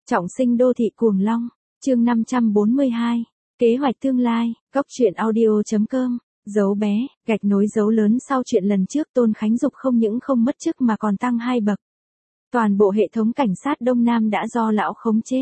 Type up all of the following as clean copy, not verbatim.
Trọng sinh đô thị cuồng long, chương 542, kế hoạch tương lai, góc truyện audio.com, dấu bé, gạch nối dấu lớn sau chuyện lần trước Tôn Khánh Dục không những không mất chức mà còn tăng 2 bậc. Toàn bộ hệ thống cảnh sát Đông Nam đã do lão khống chế.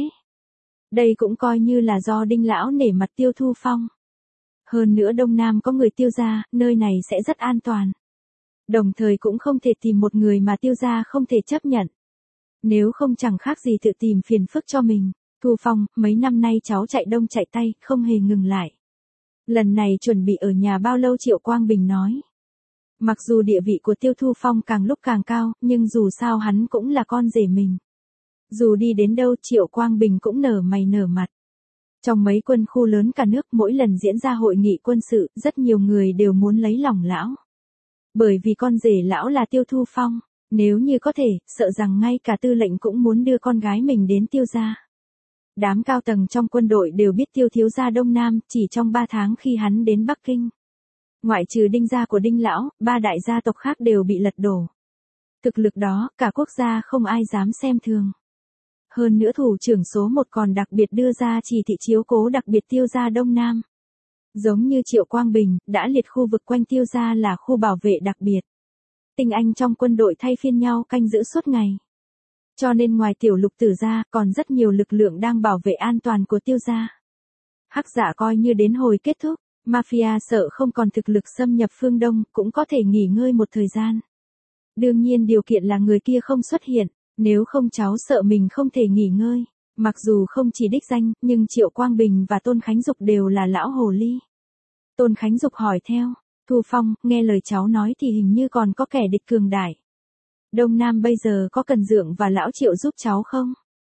Đây cũng coi như là do Đinh lão nể mặt Tiêu Thu Phong. Hơn nữa Đông Nam có người Tiêu gia, nơi này sẽ rất an toàn. Đồng thời cũng không thể tìm một người mà Tiêu gia không thể chấp nhận. Nếu không chẳng khác gì tự tìm phiền phức cho mình. Thu Phong, mấy năm nay cháu chạy đông chạy tây, không hề ngừng lại. Lần này chuẩn bị ở nhà bao lâu Triệu Quang Bình nói. Mặc dù địa vị của Tiêu Thu Phong càng lúc càng cao, nhưng dù sao hắn cũng là con rể mình. Dù đi đến đâu Triệu Quang Bình cũng nở mày nở mặt. Trong mấy quân khu lớn cả nước mỗi lần diễn ra hội nghị quân sự, rất nhiều người đều muốn lấy lòng lão. Bởi vì con rể lão là Tiêu Thu Phong, nếu như có thể, sợ rằng ngay cả tư lệnh cũng muốn đưa con gái mình đến Tiêu gia. Đám cao tầng trong quân đội đều biết Tiêu thiếu gia Đông Nam, chỉ trong 3 tháng khi hắn đến Bắc Kinh. Ngoại trừ Đinh gia của Đinh lão, 3 đại gia tộc khác đều bị lật đổ. Thực lực đó, cả quốc gia không ai dám xem thường. Hơn nữa thủ trưởng số 1 còn đặc biệt đưa ra chỉ thị chiếu cố đặc biệt Tiêu gia Đông Nam. Giống như Triệu Quang Bình, đã liệt khu vực quanh Tiêu gia là khu bảo vệ đặc biệt. Tinh anh trong quân đội thay phiên nhau canh giữ suốt ngày. Cho nên ngoài tiểu lục tử ra, còn rất nhiều lực lượng đang bảo vệ an toàn của Tiêu gia. Hắc giả coi như đến hồi kết thúc, mafia sợ không còn thực lực xâm nhập phương Đông, cũng có thể nghỉ ngơi một thời gian. Đương nhiên điều kiện là người kia không xuất hiện, nếu không cháu sợ mình không thể nghỉ ngơi. Mặc dù không chỉ đích danh, nhưng Triệu Quang Bình và Tôn Khánh Dục đều là lão hồ ly. Tôn Khánh Dục hỏi theo, Thu Phong, nghe lời cháu nói thì hình như còn có kẻ địch cường đại. Đông Nam bây giờ có cần Dượng và lão Triệu giúp cháu không?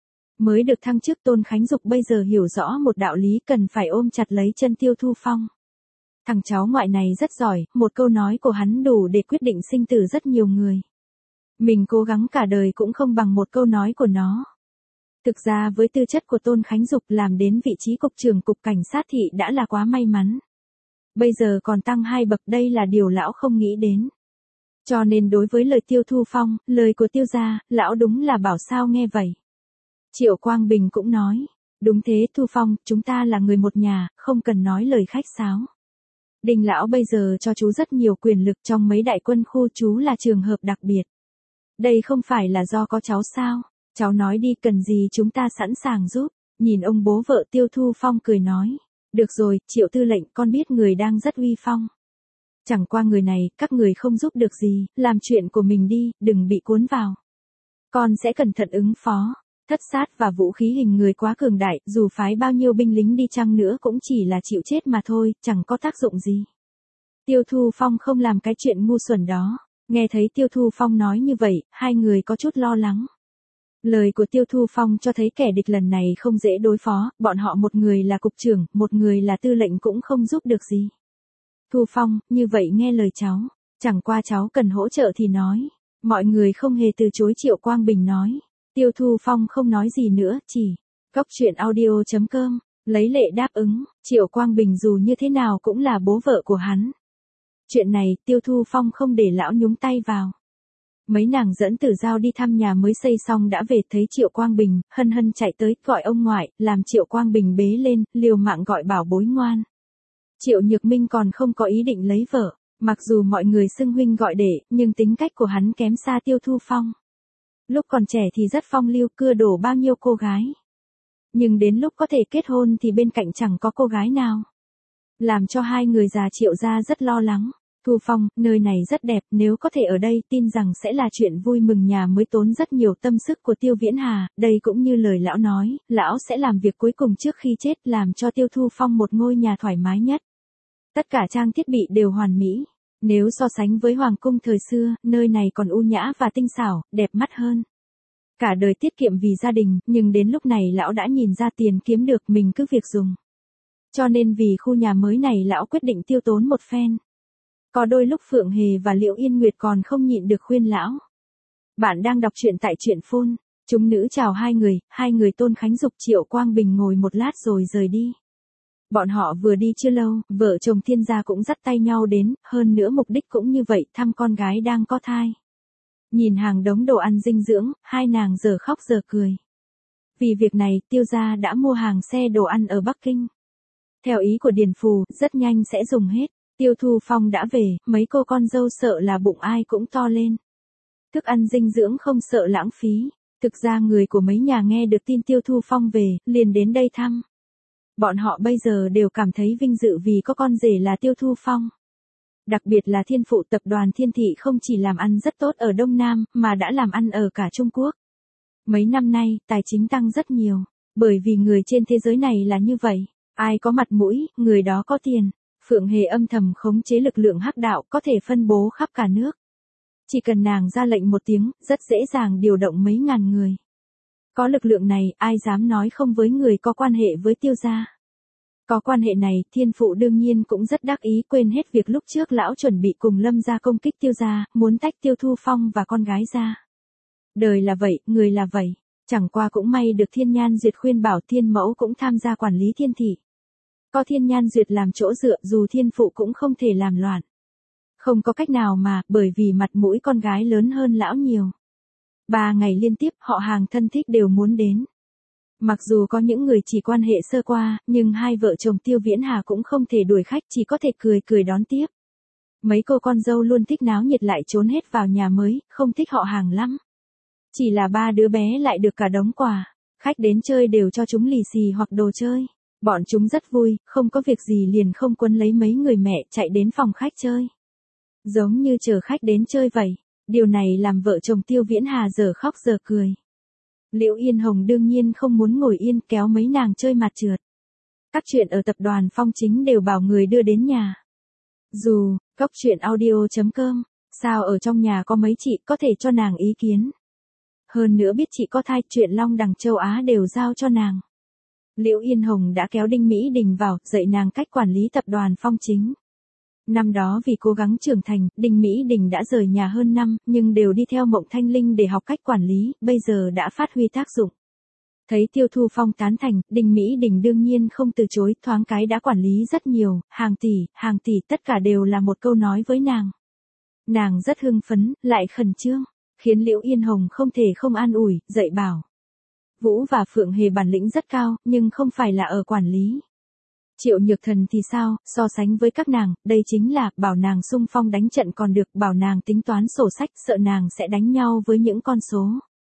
Mới được thăng chức Tôn Khánh Dục bây giờ hiểu rõ một đạo lý cần phải ôm chặt lấy chân Tiêu Thu Phong. Thằng cháu ngoại này rất giỏi, một câu nói của hắn đủ để quyết định sinh tử rất nhiều người. Mình cố gắng cả đời cũng không bằng một câu nói của nó. Thực ra với tư chất của Tôn Khánh Dục làm đến vị trí cục trưởng cục cảnh sát thị đã là quá may mắn. Bây giờ còn tăng 2 bậc, đây là điều lão không nghĩ đến. Cho nên đối với lời Tiêu Thu Phong, lời của Tiêu gia, lão đúng là bảo sao nghe vậy. Triệu Quang Bình cũng nói, đúng thế Thu Phong, chúng ta là người một nhà, không cần nói lời khách sáo. Đinh lão bây giờ cho chú rất nhiều quyền lực trong mấy đại quân khu, chú là trường hợp đặc biệt. Đây không phải là do có cháu sao, cháu nói đi cần gì chúng ta sẵn sàng giúp. Nhìn ông bố vợ Tiêu Thu Phong cười nói, được rồi, Triệu tư lệnh, con biết người đang rất uy phong. Chẳng qua người này, các người không giúp được gì, làm chuyện của mình đi, đừng bị cuốn vào. Con sẽ cẩn thận ứng phó. Thất sát và vũ khí hình người quá cường đại, dù phái bao nhiêu binh lính đi chăng nữa cũng chỉ là chịu chết mà thôi, chẳng có tác dụng gì. Tiêu Thu Phong không làm cái chuyện ngu xuẩn đó. Nghe thấy Tiêu Thu Phong nói như vậy, hai người có chút lo lắng. Lời của Tiêu Thu Phong cho thấy kẻ địch lần này không dễ đối phó, bọn họ một người là cục trưởng, một người là tư lệnh cũng không giúp được gì. Thu Phong, như vậy nghe lời cháu, chẳng qua cháu cần hỗ trợ thì nói. Mọi người không hề từ chối Triệu Quang Bình nói. Tiêu Thu Phong không nói gì nữa, chỉ góc truyện audio.com, lấy lệ đáp ứng. Triệu Quang Bình dù như thế nào cũng là bố vợ của hắn. Chuyện này Tiêu Thu Phong không để lão nhúng tay vào. Mấy nàng dẫn Tử Giao đi thăm nhà mới xây xong đã về, thấy Triệu Quang Bình, hân hân chạy tới gọi ông ngoại, làm Triệu Quang Bình bế lên, liều mạng gọi bảo bối ngoan. Triệu Nhược Minh còn không có ý định lấy vợ, mặc dù mọi người xưng huynh gọi đệ, nhưng tính cách của hắn kém xa Tiêu Thu Phong. Lúc còn trẻ thì rất phong lưu, cưa đổ bao nhiêu cô gái. Nhưng đến lúc có thể kết hôn thì bên cạnh chẳng có cô gái nào. Làm cho hai người già Triệu gia rất lo lắng. Thu Phong, nơi này rất đẹp, nếu có thể ở đây tin rằng sẽ là chuyện vui mừng nhà mới tốn rất nhiều tâm sức của Tiêu Viễn Hà, đây cũng như lời lão nói, lão sẽ làm việc cuối cùng trước khi chết làm cho Tiêu Thu Phong một ngôi nhà thoải mái nhất. Tất cả trang thiết bị đều hoàn mỹ, nếu so sánh với Hoàng cung thời xưa, nơi này còn u nhã và tinh xảo, đẹp mắt hơn. Cả đời tiết kiệm vì gia đình, nhưng đến lúc này lão đã nhìn ra tiền kiếm được mình cứ việc dùng. Cho nên vì khu nhà mới này lão quyết định tiêu tốn một phen. Có đôi lúc Phượng Hề và Liễu Yên Nguyệt còn không nhịn được khuyên lão. Bạn đang đọc truyện tại truyện phone. Chúng nữ chào hai người Tôn Khánh Dục Triệu Quang Bình ngồi một lát rồi rời đi. Bọn họ vừa đi chưa lâu, vợ chồng Thiên gia cũng dắt tay nhau đến, hơn nữa mục đích cũng như vậy, thăm con gái đang có thai. Nhìn hàng đống đồ ăn dinh dưỡng, hai nàng giờ khóc giờ cười. Vì việc này, Tiêu gia đã mua hàng xe đồ ăn ở Bắc Kinh. Theo ý của Điền Phù, rất nhanh sẽ dùng hết. Tiêu Thu Phong đã về, mấy cô con dâu sợ là bụng ai cũng to lên. Thức ăn dinh dưỡng không sợ lãng phí. Thực ra người của mấy nhà nghe được tin Tiêu Thu Phong về, liền đến đây thăm. Bọn họ bây giờ đều cảm thấy vinh dự vì có con rể là Tiêu Thu Phong. Đặc biệt là Thiên Phụ tập đoàn Thiên Thị không chỉ làm ăn rất tốt ở Đông Nam, mà đã làm ăn ở cả Trung Quốc. Mấy năm nay, tài chính tăng rất nhiều, bởi vì người trên thế giới này là như vậy. Ai có mặt mũi, người đó có tiền. Phượng Hề âm thầm khống chế lực lượng hắc đạo có thể phân bố khắp cả nước. Chỉ cần nàng ra lệnh một tiếng, rất dễ dàng điều động mấy ngàn người. Có lực lượng này, ai dám nói không với người có quan hệ với Tiêu gia. Có quan hệ này, Thiên Phụ đương nhiên cũng rất đắc ý, quên hết việc lúc trước lão chuẩn bị cùng Lâm gia công kích Tiêu gia, muốn tách Tiêu Thu Phong và con gái ra. Đời là vậy, người là vậy. Chẳng qua cũng may được Thiên Nhan Duyệt khuyên bảo, Thiên Mẫu cũng tham gia quản lý Thiên Thị. Có Thiên Nhan Duyệt làm chỗ dựa, dù Thiên Phụ cũng không thể làm loạn. Không có cách nào mà, bởi vì mặt mũi con gái lớn hơn lão nhiều. 3 ngày liên tiếp, họ hàng thân thích đều muốn đến. Mặc dù có những người chỉ quan hệ sơ qua, nhưng hai vợ chồng Tiêu Viễn Hà cũng không thể đuổi khách, chỉ có thể cười cười đón tiếp. Mấy cô con dâu luôn thích náo nhiệt lại trốn hết vào nhà mới, không thích họ hàng lắm. Chỉ là 3 đứa bé lại được cả đống quà. Khách đến chơi đều cho chúng lì xì hoặc đồ chơi. Bọn chúng rất vui, không có việc gì liền không quấn lấy mấy người mẹ chạy đến phòng khách chơi. Giống như chờ khách đến chơi vậy. Điều này làm vợ chồng Tiêu Viễn Hà giờ khóc giờ cười. Liễu Yên Hồng đương nhiên không muốn ngồi yên, kéo mấy nàng chơi mặt trượt. Các chuyện ở tập đoàn Phong Chính đều bảo người đưa đến nhà. Dù, Cốc Truyện Audio.com, sao ở trong nhà có mấy chị có thể cho nàng ý kiến. Hơn nữa biết chị có thai, chuyện Long Đằng Châu Á đều giao cho nàng. Liễu Yên Hồng đã kéo Đinh Mỹ Đình vào, dạy nàng cách quản lý tập đoàn Phong Chính. Năm đó vì cố gắng trưởng thành, Đinh Mỹ Đình đã rời nhà hơn năm, nhưng đều đi theo Mộng Thanh Linh để học cách quản lý, bây giờ đã phát huy tác dụng. Thấy Tiêu Thu Phong tán thành, Đinh Mỹ Đình đương nhiên không từ chối, thoáng cái đã quản lý rất nhiều, hàng tỷ, tất cả đều là một câu nói với nàng. Nàng rất hưng phấn, lại khẩn trương, khiến Liễu Yên Hồng không thể không an ủi, dạy bảo. Vũ và Phượng Hề bản lĩnh rất cao, nhưng không phải là ở quản lý. Triệu Nhược Thần thì sao, so sánh với các nàng, đây chính là, bảo nàng xung phong đánh trận còn được, bảo nàng tính toán sổ sách, sợ nàng sẽ đánh nhau với những con số.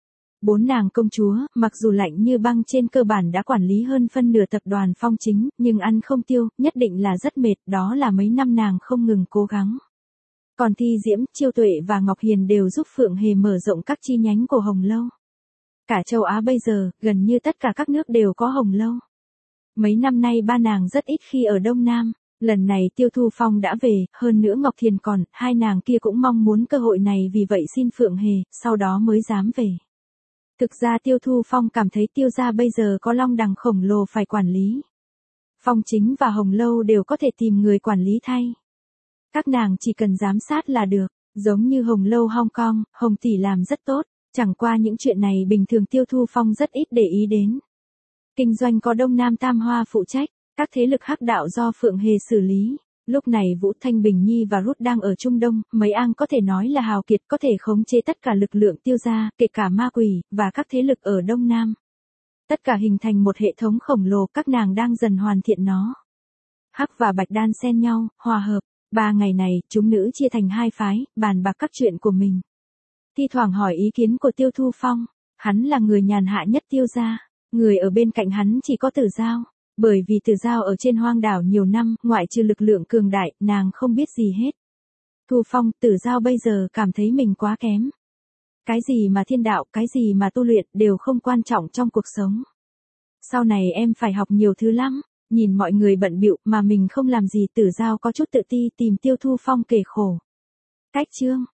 4 nàng công chúa, mặc dù lạnh như băng trên cơ bản đã quản lý hơn phân nửa tập đoàn Phong Chính, nhưng ăn không tiêu, nhất định là rất mệt, đó là mấy năm nàng không ngừng cố gắng. Còn Thi Diễm, Chiêu Tuệ và Ngọc Hiền đều giúp Phượng Hề mở rộng các chi nhánh của Hồng Lâu. Cả châu Á bây giờ, gần như tất cả các nước đều có Hồng Lâu. Mấy năm nay ba nàng rất ít khi ở Đông Nam, lần này Tiêu Thu Phong đã về, hơn nữa Ngọc Thiền còn, hai nàng kia cũng mong muốn cơ hội này vì vậy xin Phượng Hề, sau đó mới dám về. Thực ra Tiêu Thu Phong cảm thấy Tiêu gia bây giờ có Long Đằng khổng lồ phải quản lý. Phong Chính và Hồng Lâu đều có thể tìm người quản lý thay. Các nàng chỉ cần giám sát là được, giống như Hồng Lâu Hong Kong, Hồng Tỷ làm rất tốt, chẳng qua những chuyện này bình thường Tiêu Thu Phong rất ít để ý đến. Kinh doanh có Đông Nam Tam Hoa phụ trách, các thế lực hắc đạo do Phượng Hề xử lý. Lúc này Vũ Thanh Bình Nhi và Rút đang ở Trung Đông, mấy ang có thể nói là hào kiệt có thể khống chế tất cả lực lượng Tiêu gia, kể cả ma quỷ, và các thế lực ở Đông Nam. Tất cả hình thành một hệ thống khổng lồ, các nàng đang dần hoàn thiện nó. Hắc và Bạch đan xen nhau, hòa hợp. 3 ngày này, chúng nữ chia thành 2 phái, bàn bạc các chuyện của mình. Thi thoảng hỏi ý kiến của Tiêu Thu Phong, hắn là người nhàn hạ nhất Tiêu gia, người ở bên cạnh hắn chỉ có Tử Giao. Bởi vì Tử Giao ở trên hoang đảo nhiều năm, ngoại trừ lực lượng cường đại, nàng không biết gì hết. Thu Phong, Tử Giao bây giờ cảm thấy mình quá kém. Cái gì mà thiên đạo, cái gì mà tu luyện, đều không quan trọng trong cuộc sống. Sau này em phải học nhiều thứ lắm. Nhìn mọi người bận bịu mà mình không làm gì, Tử Giao có chút tự ti tìm Tiêu Thu Phong kể khổ. Cách chương